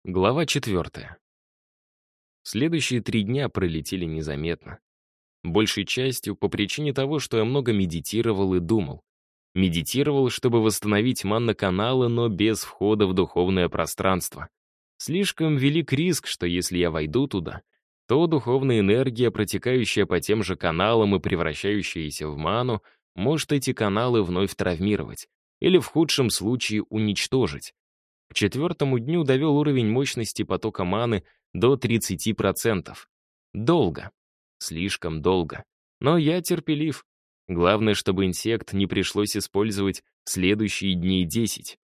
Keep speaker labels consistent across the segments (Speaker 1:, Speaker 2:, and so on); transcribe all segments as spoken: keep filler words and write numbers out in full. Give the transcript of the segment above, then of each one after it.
Speaker 1: Глава четвертая. Следующие три дня пролетели незаметно. Большей частью по причине того, что я много медитировал и думал. Медитировал, чтобы восстановить манна-каналы, но без входа в духовное пространство. Слишком велик риск, что если я войду туда, то духовная энергия, протекающая по тем же каналам и превращающаяся в ману, может эти каналы вновь травмировать или в худшем случае уничтожить. К четвертому дню довел уровень мощности потока маны до тридцати процентов. Долго. Слишком долго. Но я терпелив. Главное, чтобы инсект не пришлось использовать в следующие дней десять.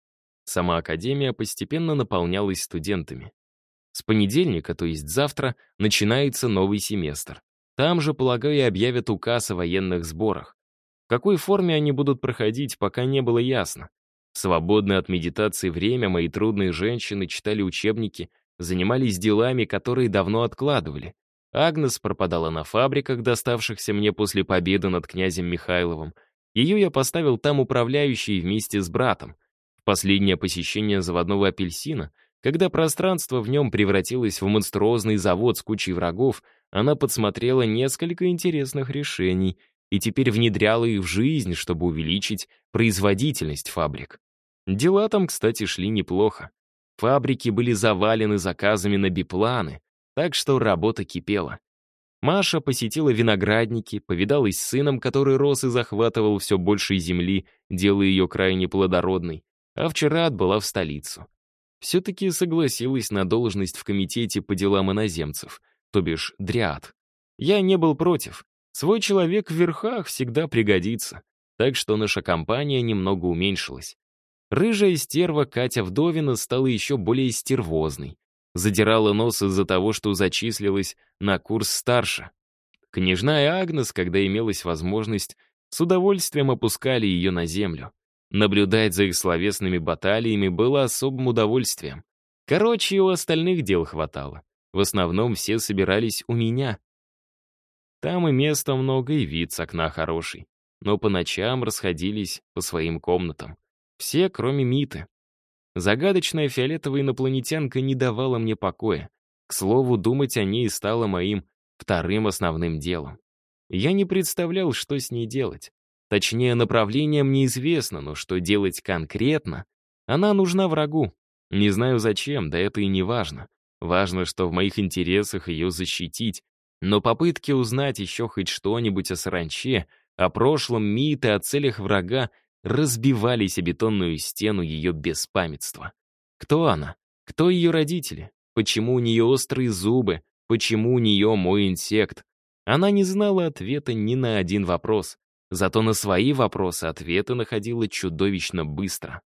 Speaker 1: Сама академия постепенно наполнялась студентами. С понедельника, то есть завтра, начинается новый семестр. Там же, полагаю, объявят указ о военных сборах. В какой форме они будут проходить, пока не было ясно. В свободное от медитации время мои трудные женщины читали учебники, занимались делами, которые давно откладывали. Агнес пропадала на фабриках, доставшихся мне после победы над князем Михайловым. Ее я поставил там управляющей вместе с братом. В последнее посещение заводного апельсина, когда пространство в нем превратилось в монструозный завод с кучей врагов, она подсмотрела несколько интересных решений и теперь внедряла их в жизнь, чтобы увеличить производительность фабрик. Дела там, кстати, шли неплохо. Фабрики были завалены заказами на бипланы, так что работа кипела. Маша посетила виноградники, повидалась с сыном, который рос и захватывал все больше земли, делая ее крайне плодородной, а вчера отбыла в столицу. Все-таки согласилась на должность в комитете по делам иноземцев, то бишь дриад. Я не был против. Свой человек в верхах всегда пригодится, так что наша компания немного уменьшилась. Рыжая стерва Катя Вдовина стала еще более стервозной. Задирала нос из-за того, что зачислилась на курс старше. Княжна и Агнес, когда имелась возможность, с удовольствием опускали ее на землю. Наблюдать за их словесными баталиями было особым удовольствием. Короче, и у остальных дел хватало. В основном все собирались у меня. Там и места много, и вид с окна хороший. Но по ночам расходились по своим комнатам. Все, кроме Миты. Загадочная фиолетовая инопланетянка не давала мне покоя. К слову, думать о ней стало моим вторым основным делом. Я не представлял, что с ней делать. Точнее, направление мне известно, но что делать конкретно? Она нужна врагу. Не знаю зачем, да это и не важно. Важно, что в моих интересах ее защитить. Но попытки узнать еще хоть что-нибудь о саранче, о прошлом Миты, о целях врага разбивались о бетонную стену ее беспамятства. Кто она? Кто ее родители? Почему у нее острые зубы? Почему у нее мой инсект? Она не знала ответа ни на один вопрос. Зато на свои вопросы ответы находила чудовищно быстро.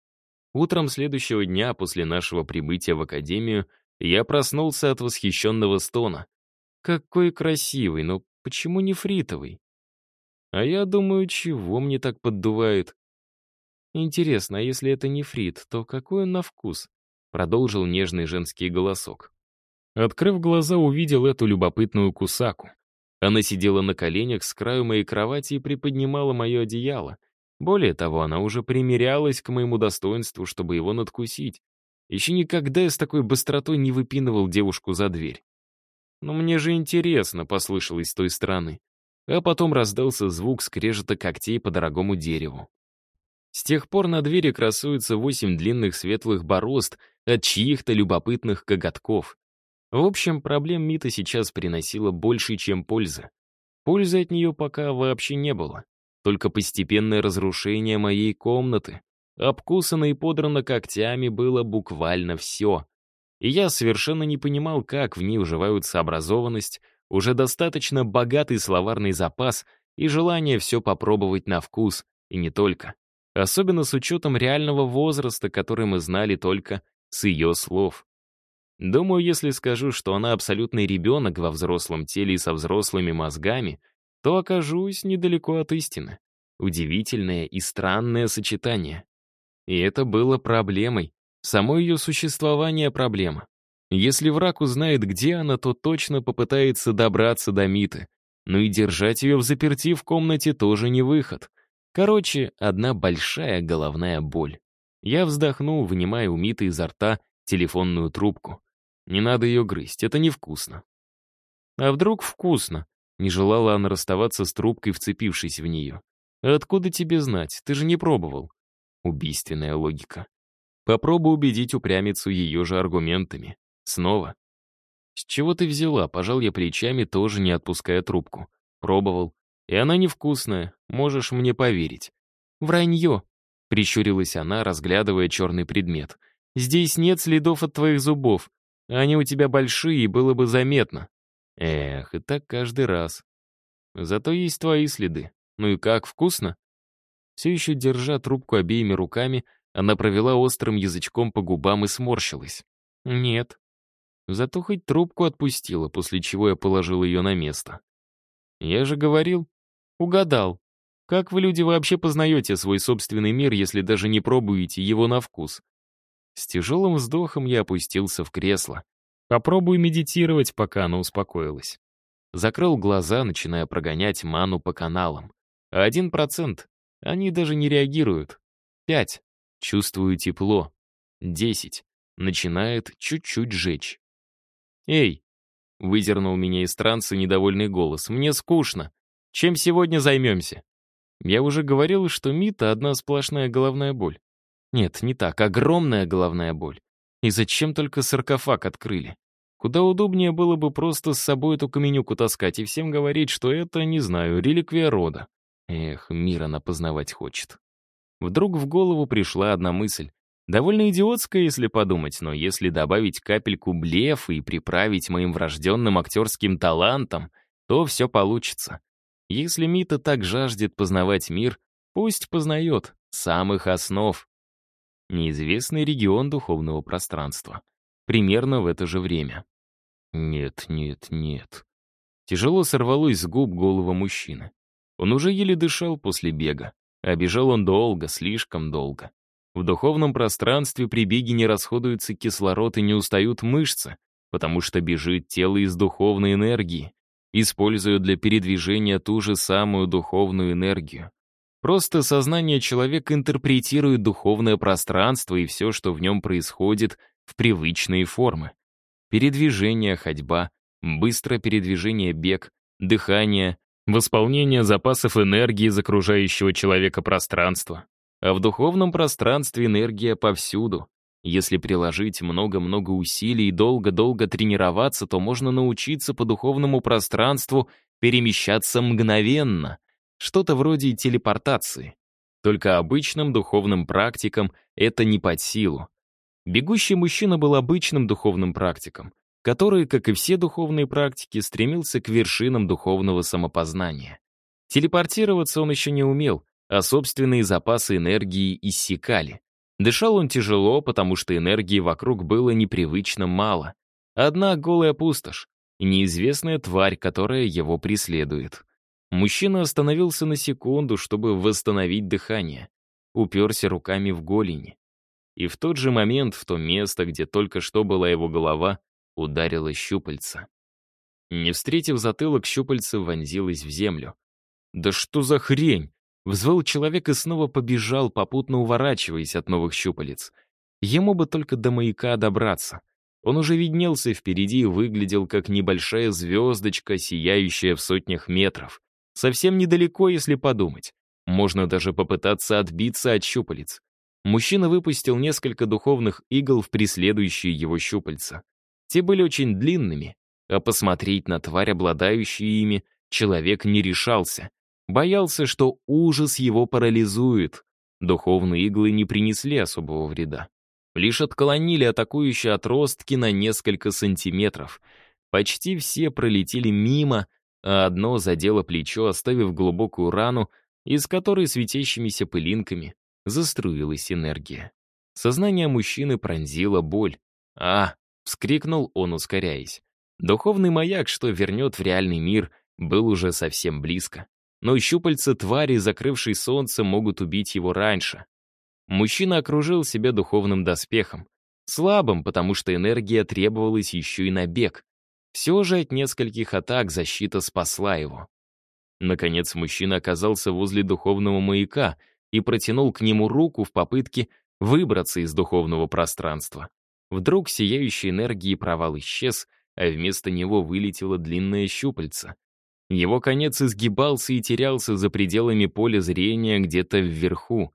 Speaker 1: Утром следующего дня после нашего прибытия в академию я проснулся от восхищенного стона. Какой красивый, но почему нефритовый? А я думаю, чего мне так поддувает? Интересно, а если это нефрит, то какой он на вкус? Продолжил нежный женский голосок. Открыв глаза, увидел эту любопытную кусаку. Она сидела на коленях с краю моей кровати и приподнимала мое одеяло. Более того, она уже примерялась к моему достоинству, чтобы его надкусить. Еще никогда я с такой быстротой не выпинывал девушку за дверь. «Но мне же интересно», — послышалось с той стороны. А потом раздался звук скрежета когтей по дорогому дереву. С тех пор на двери красуются восемь длинных светлых борозд от чьих-то любопытных коготков. В общем, проблем Мита сейчас приносила больше, чем пользы. Пользы от нее пока вообще не было. Только постепенное разрушение моей комнаты. Обкусано и подрано когтями было буквально все. И я совершенно не понимал, как в ней уживаются образованность, уже достаточно богатый словарный запас и желание все попробовать на вкус, и не только. Особенно с учетом реального возраста, который мы знали только с ее слов. Думаю, если скажу, что она абсолютный ребенок во взрослом теле и со взрослыми мозгами, то окажусь недалеко от истины. Удивительное и странное сочетание. И это было проблемой. Само ее существование — проблема. Если враг узнает, где она, то точно попытается добраться до Миты. Но и держать ее взаперти в комнате тоже не выход. Короче, одна большая головная боль. Я вздохнул, вынимая у Миты изо рта телефонную трубку. Не надо ее грызть, это невкусно. А вдруг вкусно? Не желала она расставаться с трубкой, вцепившись в нее. А откуда тебе знать? Ты же не пробовал. Убийственная логика. Попробуй убедить упрямицу ее же аргументами. Снова. С чего ты взяла? Пожал я плечами, тоже не отпуская трубку. Пробовал. И она невкусная, можешь мне поверить. Вранье, прищурилась она, разглядывая черный предмет. Здесь нет следов от твоих зубов. Они у тебя большие, и было бы заметно. Эх, и так каждый раз. Зато есть твои следы. Ну и как, вкусно? Все еще держа трубку обеими руками, она провела острым язычком по губам и сморщилась. Нет. Зато хоть трубку отпустила, после чего я положил ее на место. Я же говорил. Угадал. Как вы, люди, вообще познаете свой собственный мир, если даже не пробуете его на вкус? С тяжелым вздохом я опустился в кресло. Попробуй медитировать, пока она успокоилась. Закрыл глаза, начиная прогонять ману по каналам. Один процент. Они даже не реагируют. Пять. Чувствую тепло. Десять. Начинает чуть-чуть жечь. «Эй!» — выдернул меня из транса недовольный голос. «Мне скучно. Чем сегодня займемся?» Я уже говорил, что Мита — одна сплошная головная боль. Нет, не так, огромная головная боль. И зачем только саркофаг открыли? Куда удобнее было бы просто с собой эту каменюку таскать и всем говорить, что это, не знаю, реликвия рода. Эх, мир она познавать хочет. Вдруг в голову пришла одна мысль. Довольно идиотская, если подумать, но если добавить капельку блефа и приправить моим врожденным актерским талантом, то все получится. Если Мита так жаждет познавать мир, пусть познает с самых основ. Неизвестный регион духовного пространства. Примерно в это же время. Нет, нет, нет. Тяжело сорвалось с губ голого мужчины. Он уже еле дышал после бега. А бежал он долго, слишком долго. В духовном пространстве при беге не расходуется кислород и не устают мышцы, потому что бежит тело из духовной энергии, используя для передвижения ту же самую духовную энергию. Просто сознание человека интерпретирует духовное пространство и все, что в нем происходит, в привычные формы. Передвижение, ходьба, быстрое передвижение, бег, дыхание, восполнение запасов энергии из окружающего человека пространства. А в духовном пространстве энергия повсюду. Если приложить много-много усилий и долго-долго тренироваться, то можно научиться по духовному пространству перемещаться мгновенно. Что-то вроде телепортации. Только обычным духовным практикам это не под силу. Бегущий мужчина был обычным духовным практиком, который, как и все духовные практики, стремился к вершинам духовного самопознания. Телепортироваться он еще не умел, а собственные запасы энергии иссякали. Дышал он тяжело, потому что энергии вокруг было непривычно мало. Одна голая пустошь и неизвестная тварь, которая его преследует. Мужчина остановился на секунду, чтобы восстановить дыхание. Уперся руками в голени. И в тот же момент, в то место, где только что была его голова, ударило щупальце. Не встретив затылок, щупальце вонзилось в землю. «Да что за хрень?» Взвыл человек и снова побежал, попутно уворачиваясь от новых щупалец. Ему бы только до маяка добраться. Он уже виднелся впереди и выглядел как небольшая звездочка, сияющая в сотнях метров. Совсем недалеко, если подумать. Можно даже попытаться отбиться от щупалец. Мужчина выпустил несколько духовных игл в преследующие его щупальца. Те были очень длинными, а посмотреть на тварь, обладающую ими, человек не решался. Боялся, что ужас его парализует. Духовные иглы не принесли особого вреда. Лишь отклонили атакующие отростки на несколько сантиметров. Почти все пролетели мимо, а одно задело плечо, оставив глубокую рану, из которой светящимися пылинками заструилась энергия. Сознание мужчины пронзила боль. «А!» — вскрикнул он, ускоряясь. Духовный маяк, что вернет в реальный мир, был уже совсем близко. Но щупальца твари, закрывшей солнце, могут убить его раньше. Мужчина окружил себя духовным доспехом. Слабым, потому что энергия требовалась еще и на бег. Все же от нескольких атак защита спасла его. Наконец мужчина оказался возле духовного маяка и протянул к нему руку в попытке выбраться из духовного пространства. Вдруг сияющий энергии провал исчез, а вместо него вылетело длинное щупальце. Его конец изгибался и терялся за пределами поля зрения где-то вверху.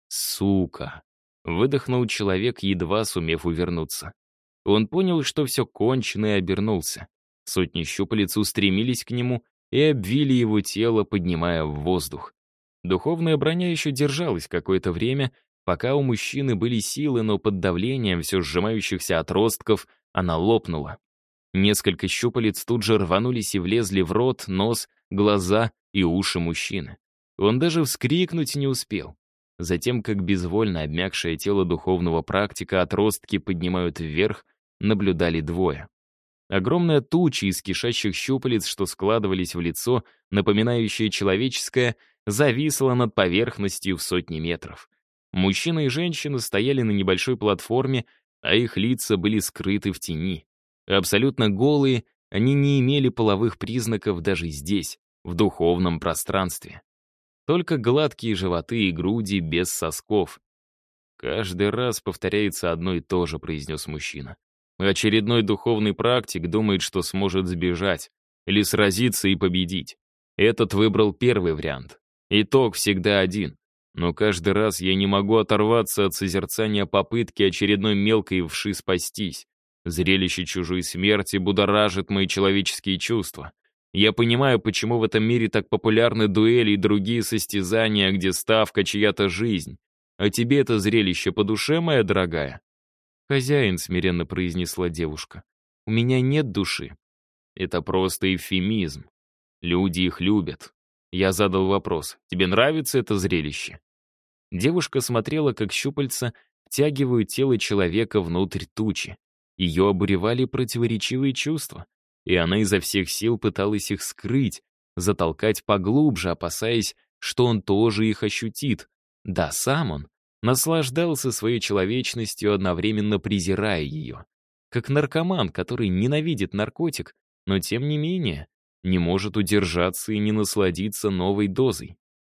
Speaker 1: «Сука!» — выдохнул человек, едва сумев увернуться. Он понял, что все кончено, и обернулся. Сотни щупалец устремились к нему и обвили его тело, поднимая в воздух. Духовная броня еще держалась какое-то время, пока у мужчины были силы, но под давлением все сжимающихся отростков она лопнула. Несколько щупалец тут же рванулись и влезли в рот, нос, глаза и уши мужчины. Он даже вскрикнуть не успел. Затем, как безвольно обмякшее тело духовного практика отростки поднимают вверх, наблюдали двое. Огромная туча из кишащих щупалец, что складывались в лицо, напоминающее человеческое, зависла над поверхностью в сотни метров. Мужчина и женщина стояли на небольшой платформе, а их лица были скрыты в тени. Абсолютно голые, они не имели половых признаков даже здесь, в духовном пространстве. Только гладкие животы и груди без сосков. «Каждый раз повторяется одно и то же», — произнес мужчина. «Очередной духовный практик думает, что сможет сбежать или сразиться и победить. Этот выбрал первый вариант. Итог всегда один. Но каждый раз я не могу оторваться от созерцания попытки очередной мелкой вши спастись. Зрелище чужой смерти будоражит мои человеческие чувства. Я понимаю, почему в этом мире так популярны дуэли и другие состязания, где ставка чья-то жизнь. А тебе это зрелище по душе, моя дорогая?» «Хозяин», — смиренно произнесла девушка, — «у меня нет души». «Это просто эвфемизм. Люди их любят». Я задал вопрос: «Тебе нравится это зрелище?» Девушка смотрела, как щупальца втягивают тело человека внутрь тучи. Ее обуревали противоречивые чувства, и она изо всех сил пыталась их скрыть, затолкать поглубже, опасаясь, что он тоже их ощутит. Да, сам он наслаждался своей человечностью, одновременно презирая ее. Как наркоман, который ненавидит наркотик, но тем не менее не может удержаться и не насладиться новой дозой.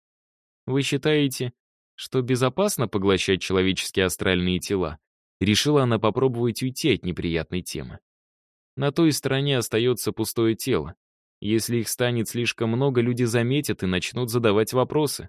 Speaker 1: «Вы считаете, что безопасно поглощать человеческие астральные тела?» Решила она попробовать уйти от неприятной темы. На той стороне остается пустое тело. Если их станет слишком много, люди заметят и начнут задавать вопросы.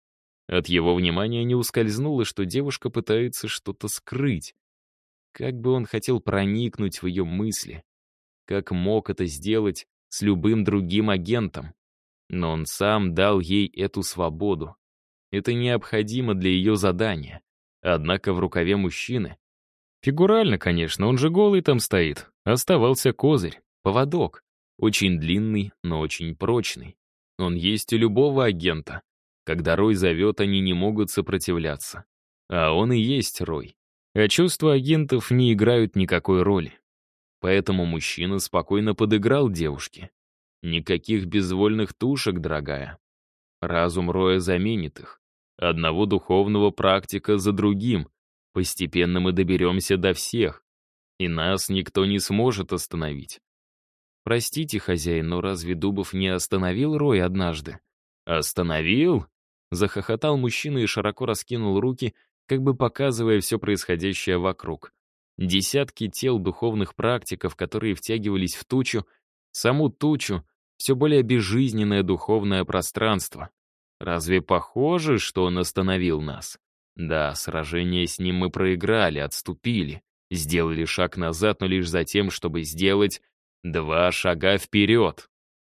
Speaker 1: От его внимания не ускользнуло, что девушка пытается что-то скрыть. Как бы он хотел проникнуть в ее мысли. Как мог это сделать с любым другим агентом. Но он сам дал ей эту свободу. Это необходимо для ее задания. Однако в рукаве мужчины, фигурально, конечно, он же голый там стоит, оставался козырь, поводок. Очень длинный, но очень прочный. Он есть у любого агента. Когда Рой зовет, они не могут сопротивляться. А он и есть Рой. А чувства агентов не играют никакой роли. Поэтому мужчина спокойно подыграл девушке. Никаких безвольных тушек, дорогая. Разум Роя заменит их. Одного духовного практика за другим. Постепенно мы доберемся до всех. И нас никто не сможет остановить. «Простите, хозяин, но разве Дубов не остановил Роя однажды?» «Остановил?» — захохотал мужчина и широко раскинул руки, как бы показывая все происходящее вокруг. Десятки тел духовных практиков, которые втягивались в тучу, саму тучу, все более безжизненное духовное пространство. Разве похоже, что он остановил нас? Да, сражение с ним мы проиграли, отступили, сделали шаг назад, но лишь за тем, чтобы сделать два шага вперед.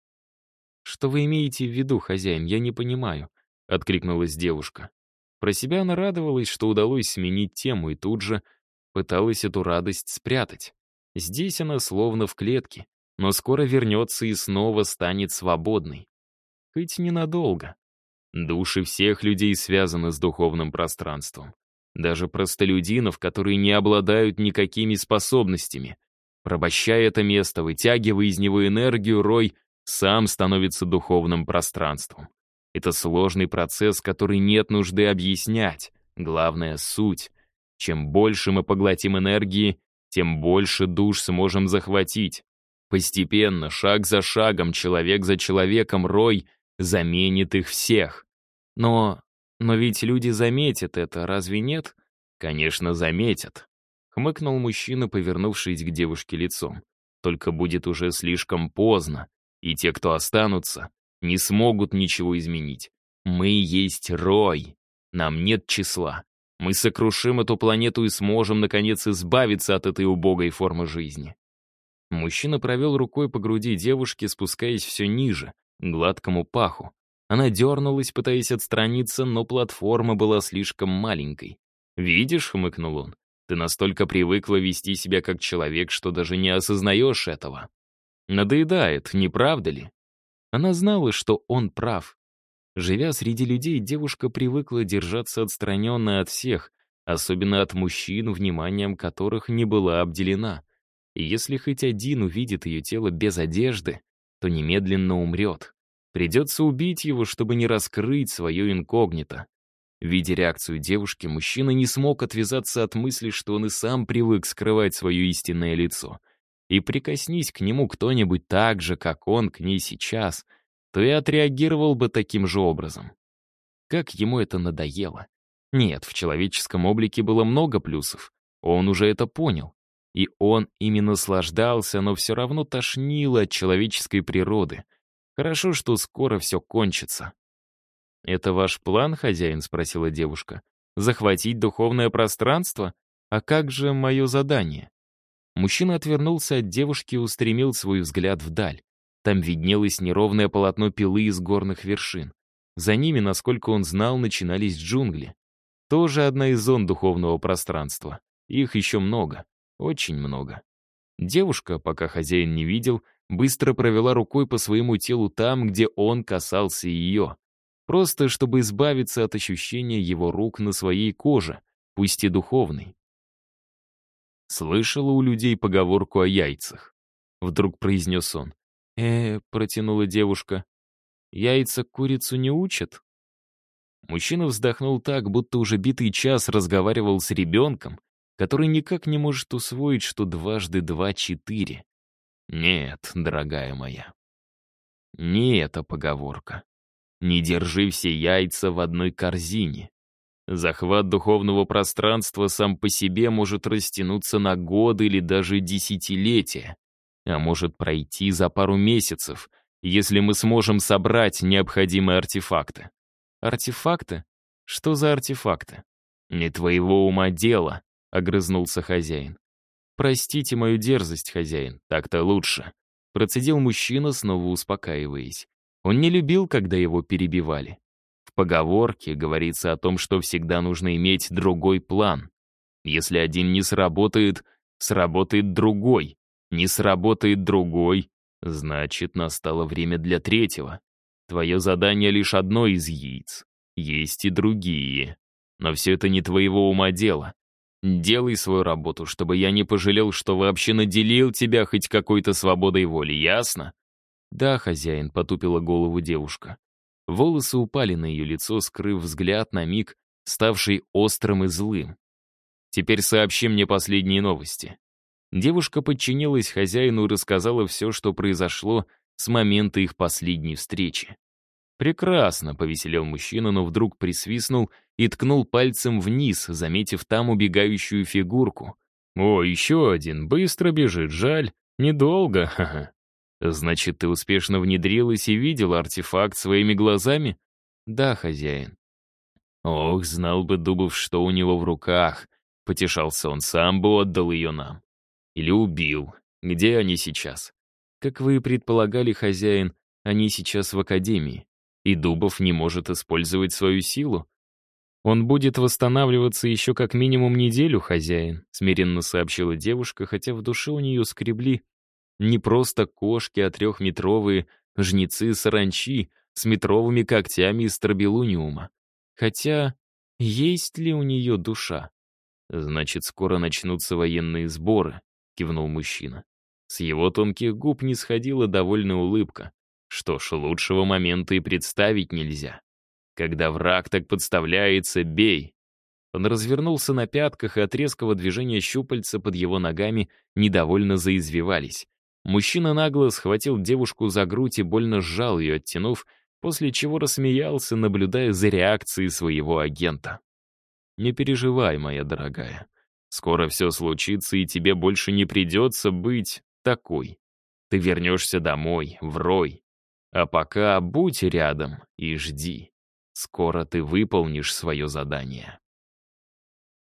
Speaker 1: «Что вы имеете в виду, хозяин? Я не понимаю», — откликнулась девушка. Про себя она радовалась, что удалось сменить тему, и тут же пыталась эту радость спрятать. Здесь она словно в клетке, но скоро вернется и снова станет свободной. Хоть ненадолго. Души всех людей связаны с духовным пространством. Даже простолюдинов, которые не обладают никакими способностями. Порабощая это место, вытягивая из него энергию, Рой сам становится духовным пространством. Это сложный процесс, который нет нужды объяснять. Главное — суть. Чем больше мы поглотим энергии, тем больше душ сможем захватить. Постепенно, шаг за шагом, человек за человеком, Рой заменит их всех. Но... но ведь люди заметят это, разве нет? Конечно, заметят. хмыкнул мужчина, повернувшись к девушке лицом. «Только будет уже слишком поздно, и те, кто останутся, не смогут ничего изменить. Мы есть Рой, нам нет числа. Мы сокрушим эту планету и сможем, наконец, избавиться от этой убогой формы жизни». Мужчина провел рукой по груди девушки, спускаясь все ниже, к гладкому паху. Она дернулась, пытаясь отстраниться, но платформа была слишком маленькой. «Видишь», — хмыкнул он, — «ты настолько привыкла вести себя как человек, что даже не осознаешь этого. Надоедает, не правда ли?» Она знала, что он прав. Живя среди людей, девушка привыкла держаться отстраненно от всех, особенно от мужчин, вниманием которых не была обделена. И если хоть один увидит ее тело без одежды, то немедленно умрет. Придется убить его, чтобы не раскрыть свое инкогнито. Видя реакцию девушки, мужчина не смог отвязаться от мысли, что он и сам привык скрывать свое истинное лицо. И прикоснись к нему кто-нибудь так же, как он к ней сейчас, то и отреагировал бы таким же образом. Как ему это надоело. Нет, в человеческом облике было много плюсов. Он уже это понял. И он ими наслаждался, но все равно тошнило от человеческой природы. Хорошо, что скоро все кончится. «Это ваш план, хозяин?» — спросила девушка. «Захватить духовное пространство? А как же мое задание?» Мужчина отвернулся от девушки и устремил свой взгляд вдаль. Там виднелось неровное полотно пилы из горных вершин. За ними, насколько он знал, начинались джунгли. Тоже одна из зон духовного пространства. Их еще много. Очень много. Девушка, пока хозяин не видел, быстро провела рукой по своему телу там, где он касался ее. Просто чтобы избавиться от ощущения его рук на своей коже, пусть и духовной. «Слышала у людей поговорку о яйцах?» Вдруг произнес он. «Э, — протянула девушка, — яйца курицу не учат?» Мужчина вздохнул так, будто уже битый час разговаривал с ребенком, который никак не может усвоить, что дважды два — четыре. Нет, дорогая моя, не эта поговорка. Не держи все яйца в одной корзине. Захват духовного пространства сам по себе может растянуться на годы или даже десятилетия, а может пройти за пару месяцев, если мы сможем собрать необходимые артефакты. Артефакты? Что за артефакты? Не твоего ума дело, — огрызнулся хозяин. «Простите мою дерзость, хозяин, так-то лучше», — процедил мужчина, снова успокаиваясь. Он не любил, когда его перебивали. В поговорке говорится о том, что всегда нужно иметь другой план. Если один не сработает, сработает другой. Не сработает другой, значит, настало время для третьего. Твое задание лишь одно из яиц. Есть и другие. Но все это не твоего ума дело. Делай свою работу, чтобы я не пожалел, что вообще наделил тебя хоть какой-то свободой воли, ясно?» «Да, хозяин», — потупила голову девушка. Волосы упали на ее лицо, скрыв взгляд на миг, ставший острым и злым. «Теперь сообщи мне последние новости». Девушка подчинилась хозяину и рассказала все, что произошло с момента их последней встречи. «Прекрасно», — повеселел мужчина, но вдруг присвистнул и ткнул пальцем вниз, заметив там убегающую фигурку. «О, еще один, быстро бежит, жаль, недолго, ха-ха». «Значит, ты успешно внедрилась и видела артефакт своими глазами?» «Да, хозяин». «Ох, знал бы Дубов, что у него в руках», — потешался он, — «сам бы отдал ее нам». «Или убил. Где они сейчас?» «Как вы и предполагали, хозяин, они сейчас в академии, и Дубов не может использовать свою силу. Он будет восстанавливаться еще как минимум неделю, хозяин», — смиренно сообщила девушка, хотя в душе у нее скребли не просто кошки, а трехметровые жнецы-саранчи с метровыми когтями из трабелуниума. Хотя, есть ли у нее душа? «Значит, скоро начнутся военные сборы», — кивнул мужчина. С его тонких губ не сходила довольная улыбка. Что ж, лучшего момента и представить нельзя. Когда враг так подставляется, бей. Он развернулся на пятках, и от резкого движения щупальца под его ногами недовольно заизвивались. Мужчина нагло схватил девушку за грудь и больно сжал ее, оттянув, после чего рассмеялся, наблюдая за реакцией своего агента. «Не переживай, моя дорогая. Скоро все случится, и тебе больше не придется быть такой. Ты вернешься домой, в рой. А пока будь рядом и жди. Скоро ты выполнишь свое задание.